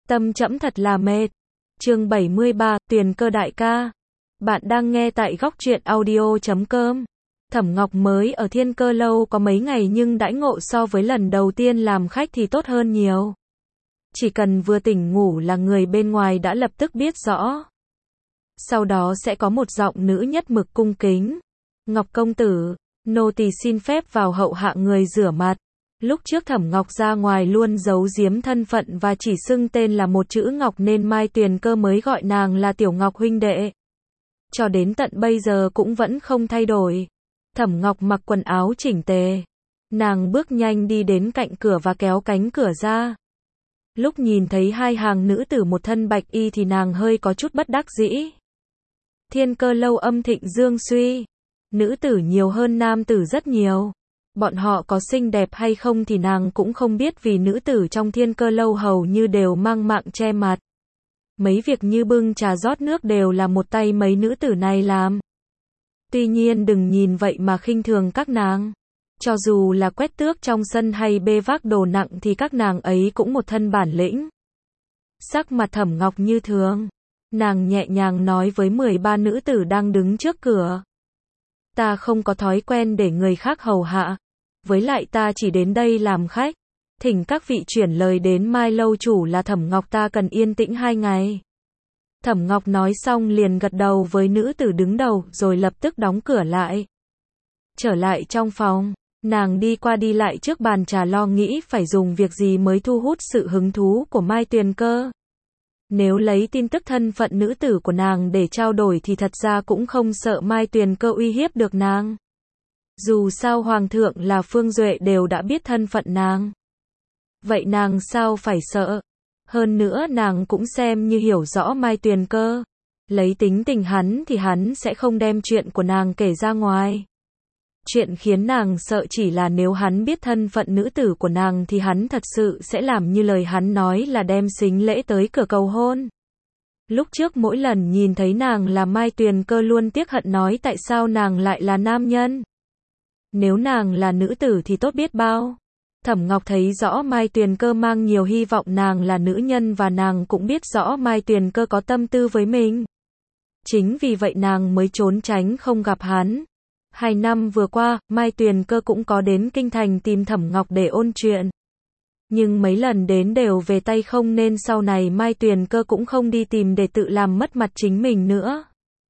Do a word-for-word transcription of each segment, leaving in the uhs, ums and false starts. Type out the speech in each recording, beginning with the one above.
Tâm trẫm thật là mệt. Chương bảy mươi ba, Tuyền Cơ đại ca. Bạn đang nghe tại góc truyện audio chấm com. Thẩm Ngọc mới ở Thiên Cơ lâu có mấy ngày nhưng đãi ngộ so với lần đầu tiên làm khách thì tốt hơn nhiều. Chỉ cần vừa tỉnh ngủ là người bên ngoài đã lập tức biết rõ. Sau đó sẽ có một giọng nữ nhất mực cung kính. Ngọc công tử, nô tỳ xin phép vào hậu hạ người rửa mặt. Lúc trước Thẩm Ngọc ra ngoài luôn giấu giếm thân phận và chỉ xưng tên là một chữ Ngọc nên Mai Tuyền Cơ mới gọi nàng là Tiểu Ngọc huynh đệ. Cho đến tận bây giờ cũng vẫn không thay đổi. Thẩm Ngọc mặc quần áo chỉnh tề. Nàng bước nhanh đi đến cạnh cửa và kéo cánh cửa ra. Lúc nhìn thấy hai hàng nữ tử một thân bạch y thì nàng hơi có chút bất đắc dĩ. Thiên Cơ lâu âm thịnh dương suy. Nữ tử nhiều hơn nam tử rất nhiều. Bọn họ có xinh đẹp hay không thì nàng cũng không biết vì nữ tử trong Thiên Cơ lâu hầu như đều mang mạng che mặt. Mấy việc như bưng trà rót nước đều là một tay mấy nữ tử này làm. Tuy nhiên đừng nhìn vậy mà khinh thường các nàng. Cho dù là quét tước trong sân hay bê vác đồ nặng thì các nàng ấy cũng một thân bản lĩnh. Sắc mặt Thẩm Ngọc như thường. Nàng nhẹ nhàng nói với mười ba nữ tử đang đứng trước cửa. Ta không có thói quen để người khác hầu hạ. Với lại ta chỉ đến đây làm khách. Thỉnh các vị chuyển lời đến Mai lâu chủ là Thẩm Ngọc ta cần yên tĩnh hai ngày. Thẩm Ngọc nói xong liền gật đầu với nữ tử đứng đầu rồi lập tức đóng cửa lại. Trở lại trong phòng, nàng đi qua đi lại trước bàn trà lo nghĩ phải dùng việc gì mới thu hút sự hứng thú của Mai Tuyền Cơ. Nếu lấy tin tức thân phận nữ tử của nàng để trao đổi thì thật ra cũng không sợ Mai Tuyền Cơ uy hiếp được nàng. Dù sao Hoàng thượng là Phương Duệ đều đã biết thân phận nàng. Vậy nàng sao phải sợ? Hơn nữa nàng cũng xem như hiểu rõ Mai Tuyền Cơ. Lấy tính tình hắn thì hắn sẽ không đem chuyện của nàng kể ra ngoài. Chuyện khiến nàng sợ chỉ là nếu hắn biết thân phận nữ tử của nàng thì hắn thật sự sẽ làm như lời hắn nói là đem sính lễ tới cửa cầu hôn. Lúc trước mỗi lần nhìn thấy nàng là Mai Tuyền Cơ luôn tiếc hận nói tại sao nàng lại là nam nhân. Nếu nàng là nữ tử thì tốt biết bao. Thẩm Ngọc thấy rõ Mai Tuyền Cơ mang nhiều hy vọng nàng là nữ nhân và nàng cũng biết rõ Mai Tuyền Cơ có tâm tư với mình. Chính vì vậy nàng mới trốn tránh không gặp hắn. Hai năm vừa qua, Mai Tuyền Cơ cũng có đến Kinh Thành tìm Thẩm Ngọc để ôn chuyện. Nhưng mấy lần đến đều về tay không nên sau này Mai Tuyền Cơ cũng không đi tìm để tự làm mất mặt chính mình nữa.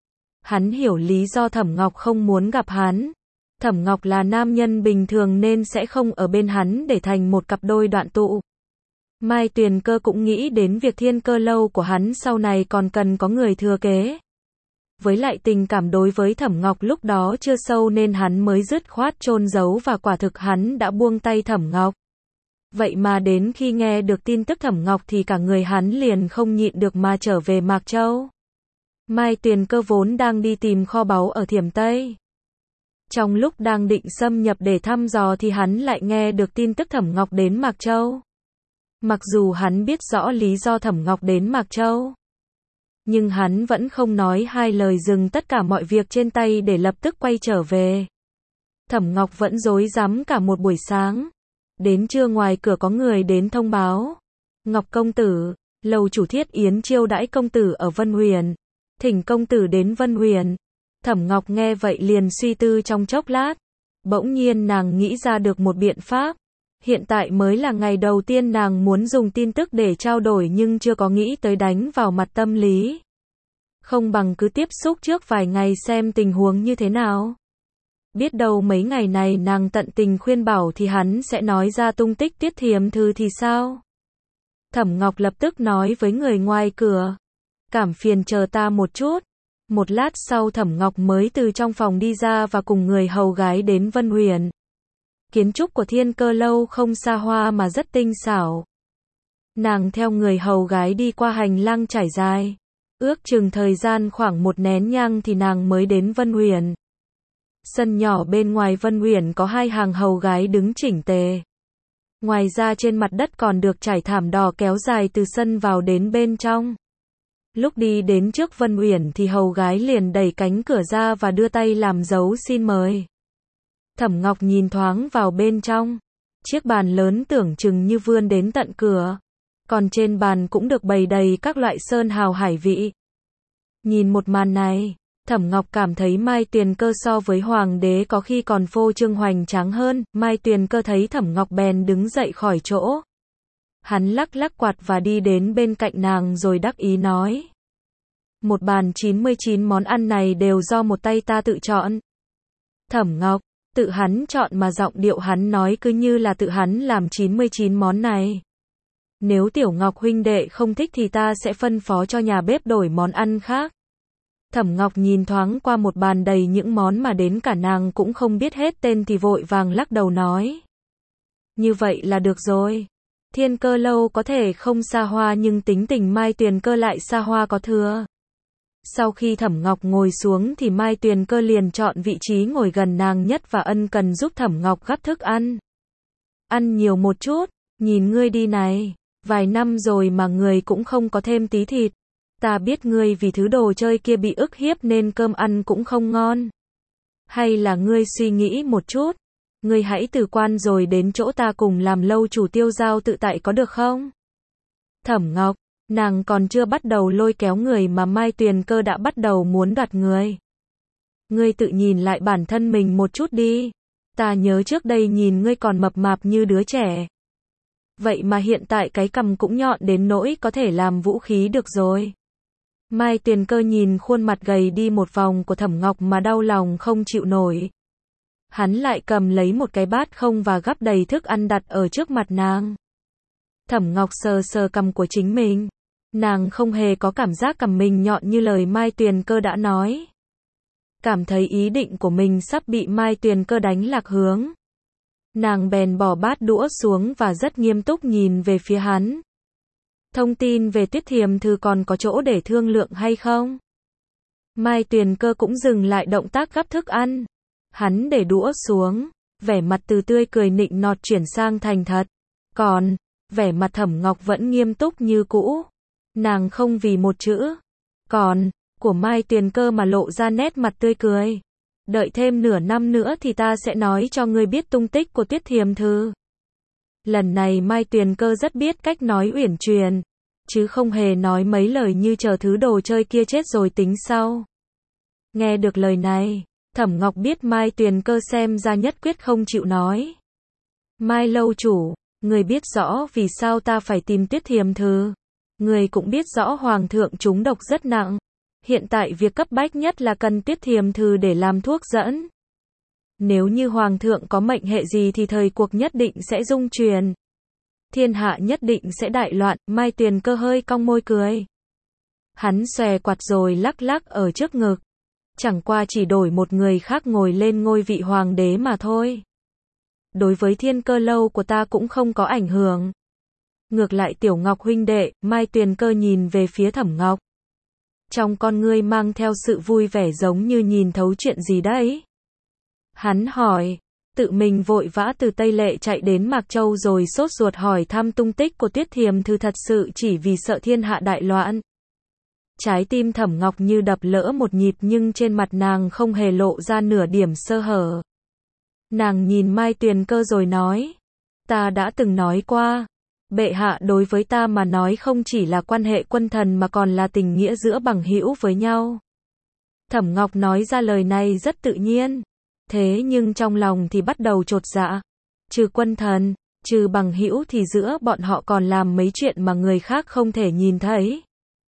Hắn hiểu lý do Thẩm Ngọc không muốn gặp hắn. Thẩm Ngọc là nam nhân bình thường nên sẽ không ở bên hắn để thành một cặp đôi đoạn tụ. Mai Tuyền Cơ cũng nghĩ đến việc Thiên Cơ lâu của hắn sau này còn cần có người thừa kế. Với lại tình cảm đối với Thẩm Ngọc lúc đó chưa sâu nên hắn mới dứt khoát chôn giấu và quả thực hắn đã buông tay Thẩm Ngọc. Vậy mà đến khi nghe được tin tức Thẩm Ngọc thì cả người hắn liền không nhịn được mà trở về Mạc Châu. Mai Tuyền Cơ vốn đang đi tìm kho báu ở Thiểm Tây. Trong lúc đang định xâm nhập để thăm dò thì hắn lại nghe được tin tức Thẩm Ngọc đến Mạc Châu. Mặc dù hắn biết rõ lý do Thẩm Ngọc đến Mạc Châu, nhưng hắn vẫn không nói hai lời dừng tất cả mọi việc trên tay để lập tức quay trở về. Thẩm Ngọc vẫn rối rắm cả một buổi sáng. Đến trưa ngoài cửa có người đến thông báo. Ngọc công tử, lầu chủ Thiết Yến chiêu đãi công tử ở Vân Huyền. Thỉnh công tử đến Vân Huyền. Thẩm Ngọc nghe vậy liền suy tư trong chốc lát. Bỗng nhiên nàng nghĩ ra được một biện pháp. Hiện tại mới là ngày đầu tiên nàng muốn dùng tin tức để trao đổi nhưng chưa có nghĩ tới đánh vào mặt tâm lý. Không bằng cứ tiếp xúc trước vài ngày xem tình huống như thế nào. Biết đâu mấy ngày này nàng tận tình khuyên bảo thì hắn sẽ nói ra tung tích Tiết Thiềm Thư thì sao? Thẩm Ngọc lập tức nói với người ngoài cửa. Cảm phiền chờ ta một chút. Một lát sau Thẩm Ngọc mới từ trong phòng đi ra và cùng người hầu gái đến Vân Huyền. Kiến trúc của Thiên Cơ lâu không xa hoa mà rất tinh xảo. Nàng theo người hầu gái đi qua hành lang trải dài. Ước chừng thời gian khoảng một nén nhang thì nàng mới đến Vân Huyền. Sân nhỏ bên ngoài Vân Huyền có hai hàng hầu gái đứng chỉnh tề. Ngoài ra trên mặt đất còn được trải thảm đỏ kéo dài từ sân vào đến bên trong. Lúc đi đến trước Vân Uyển thì hầu gái liền đẩy cánh cửa ra và đưa tay làm dấu xin mời. Thẩm Ngọc nhìn thoáng vào bên trong. Chiếc bàn lớn tưởng chừng như vươn đến tận cửa. còn trên bàn cũng được bày đầy các loại sơn hào hải vị. Nhìn một màn này, Thẩm Ngọc cảm thấy Mai Tuyền Cơ so với hoàng đế có khi còn phô trương hoành tráng hơn. Mai Tuyền Cơ thấy Thẩm Ngọc bèn đứng dậy khỏi chỗ. Hắn lắc lắc quạt và đi đến bên cạnh nàng rồi đắc ý nói. Một bàn chín mươi chín món ăn này đều do một tay ta tự chọn. Thẩm Ngọc, tự hắn chọn mà giọng điệu hắn nói cứ như là tự hắn làm chín mươi chín món này. Nếu Tiểu Ngọc huynh đệ không thích thì ta sẽ phân phó cho nhà bếp đổi món ăn khác. Thẩm Ngọc nhìn thoáng qua một bàn đầy những món mà đến cả nàng cũng không biết hết tên thì vội vàng lắc đầu nói. Như vậy là được rồi. Thiên Cơ lâu có thể không xa hoa nhưng tính tình Mai Tuyền Cơ lại xa hoa có thừa. Sau khi Thẩm Ngọc ngồi xuống thì Mai Tuyền Cơ liền chọn vị trí ngồi gần nàng nhất và ân cần giúp Thẩm Ngọc gắp thức ăn. Ăn nhiều một chút, nhìn ngươi đi này, vài năm rồi mà người cũng không có thêm tí thịt. Ta biết ngươi vì thứ đồ chơi kia bị ức hiếp nên cơm ăn cũng không ngon. Hay là ngươi suy nghĩ một chút, ngươi hãy từ quan rồi đến chỗ ta cùng làm lâu chủ Tiêu Giao tự tại có được không? Thẩm Ngọc, nàng còn chưa bắt đầu lôi kéo người mà Mai Tuyền Cơ đã bắt đầu muốn đoạt người. Ngươi tự nhìn lại bản thân mình một chút đi. Ta nhớ trước đây nhìn ngươi còn mập mạp như đứa trẻ. Vậy mà hiện tại cái cằm cũng nhọn đến nỗi có thể làm vũ khí được rồi. Mai Tuyền Cơ nhìn khuôn mặt gầy đi một vòng của Thẩm Ngọc mà đau lòng không chịu nổi. Hắn lại cầm lấy một cái bát không và gắp đầy thức ăn đặt ở trước mặt nàng. Thẩm Ngọc sờ sờ cằm của chính mình. Nàng không hề có cảm giác cằm mình nhọn như lời Mai Tuyền Cơ đã nói. Cảm thấy ý định của mình sắp bị Mai Tuyền Cơ đánh lạc hướng. Nàng bèn bỏ bát đũa xuống và rất nghiêm túc nhìn về phía hắn. Thông tin về Tuyết Thiềm Thư còn có chỗ để thương lượng hay không? Mai Tuyền Cơ cũng dừng lại động tác gắp thức ăn. Hắn để đũa xuống, vẻ mặt từ tươi cười nịnh nọt chuyển sang thành thật. Còn, vẻ mặt Thẩm Ngọc vẫn nghiêm túc như cũ. Nàng không vì một chữ còn của Mai Tuyền Cơ mà lộ ra nét mặt tươi cười. Đợi thêm nửa năm nữa thì ta sẽ nói cho ngươi biết tung tích của Tuyết Thiềm Thư. Lần này Mai Tuyền Cơ rất biết cách nói uyển chuyển, chứ không hề nói mấy lời như chờ thứ đồ chơi kia chết rồi tính sau. Nghe được lời này, Thẩm Ngọc biết Mai Tuyền Cơ xem ra nhất quyết không chịu nói. Mai lâu chủ, người biết rõ vì sao ta phải tìm Tuyết Thiềm Thư. Người cũng biết rõ Hoàng thượng trúng độc rất nặng. Hiện tại việc cấp bách nhất là cần Tuyết Thiềm Thư để làm thuốc dẫn. Nếu như Hoàng thượng có mệnh hệ gì thì thời cuộc nhất định sẽ rung chuyển. Thiên hạ nhất định sẽ đại loạn. Mai Tuyền Cơ hơi cong môi cười. Hắn xòe quạt rồi lắc lắc ở trước ngực. Chẳng qua chỉ đổi một người khác ngồi lên ngôi vị hoàng đế mà thôi. Đối với Thiên Cơ lâu của ta cũng không có ảnh hưởng. Ngược lại Tiểu Ngọc huynh đệ, Mai Tuyền Cơ nhìn về phía Thẩm Ngọc. Trong con ngươi mang theo sự vui vẻ giống như nhìn thấu chuyện gì đấy. Hắn hỏi, tự mình vội vã từ Tây Lệ chạy đến Mạc Châu rồi sốt ruột hỏi thăm tung tích của Tuyết Thiềm Thư thật sự chỉ vì sợ thiên hạ đại loạn. Trái tim Thẩm Ngọc như đập lỡ một nhịp nhưng trên mặt nàng không hề lộ ra nửa điểm sơ hở. Nàng nhìn Mai Tuyền Cơ rồi nói, ta đã từng nói qua, bệ hạ đối với ta mà nói không chỉ là quan hệ quân thần mà còn là tình nghĩa giữa bằng hữu với nhau. Thẩm Ngọc nói ra lời này rất tự nhiên, thế nhưng trong lòng thì bắt đầu chột dạ. Trừ quân thần, trừ bằng hữu thì giữa bọn họ còn làm mấy chuyện mà người khác không thể nhìn thấy.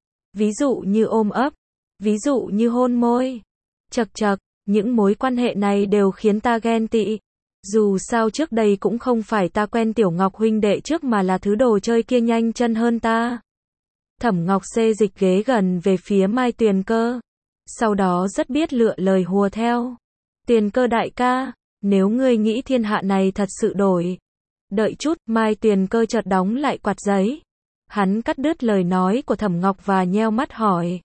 Ví dụ như ôm ấp, ví dụ như hôn môi. Chậc chậc, những mối quan hệ này đều khiến ta ghen tị. Dù sao trước đây cũng không phải ta quen Tiểu Ngọc huynh đệ trước mà là thứ đồ chơi kia nhanh chân hơn ta. Thẩm Ngọc xê dịch ghế gần về phía Mai Tuyền Cơ. Sau đó rất biết lựa lời hùa theo. Tuyền Cơ đại ca, nếu ngươi nghĩ thiên hạ này thật sự đổi. Đợi chút, Mai Tuyền Cơ chợt đóng lại quạt giấy. Hắn cắt đứt lời nói của Thẩm Ngọc và nheo mắt hỏi.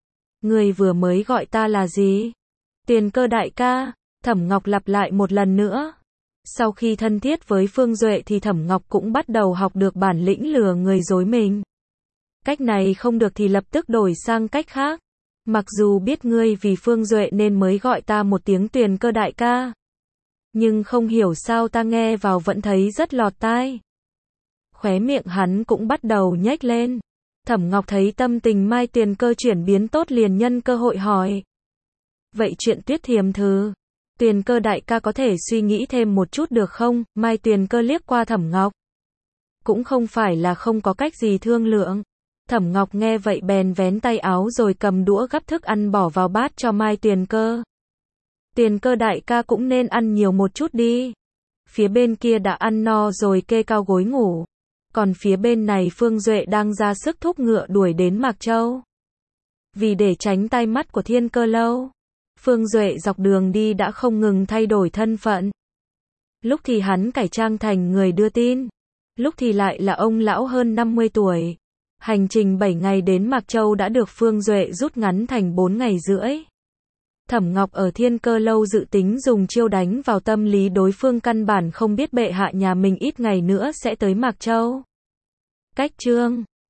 Ngươi vừa mới gọi ta là gì? Tuyền Cơ đại ca, Thẩm Ngọc lặp lại một lần nữa. Sau khi thân thiết với Phương Duệ thì Thẩm Ngọc cũng bắt đầu học được bản lĩnh lừa người dối mình. Cách này không được thì lập tức đổi sang cách khác. Mặc dù biết ngươi vì Phương Duệ nên mới gọi ta một tiếng Tuyền Cơ đại ca. Nhưng không hiểu sao ta nghe vào vẫn thấy rất lọt tai. Khóe miệng hắn cũng bắt đầu nhếch lên. Thẩm Ngọc thấy tâm tình Mai Tuyền Cơ chuyển biến tốt liền nhân cơ hội hỏi. Vậy chuyện Tuyết Thiềm Thư, Tuyền Cơ đại ca có thể suy nghĩ thêm một chút được không? Mai Tuyền Cơ liếc qua Thẩm Ngọc. Cũng không phải là không có cách gì thương lượng. Thẩm Ngọc nghe vậy bèn vén tay áo rồi cầm đũa gắp thức ăn bỏ vào bát cho Mai Tuyền Cơ. Tuyền Cơ đại ca cũng nên ăn nhiều một chút đi. Phía bên kia đã ăn no rồi kê cao gối ngủ. Còn phía bên này Phương Duệ đang ra sức thúc ngựa đuổi đến Mạc Châu. Vì để tránh tai mắt của Thiên Cơ Lâu, Phương Duệ dọc đường đi đã không ngừng thay đổi thân phận. Lúc thì hắn cải trang thành người đưa tin, lúc thì lại là ông lão hơn năm mươi tuổi. Hành trình bảy ngày đến Mạc Châu đã được Phương Duệ rút ngắn thành bốn ngày rưỡi. Thẩm Ngọc ở Thiên Cơ Lâu dự tính dùng chiêu đánh vào tâm lý đối phương, căn bản không biết bệ hạ nhà mình ít ngày nữa sẽ tới Mạc Châu. Cách chương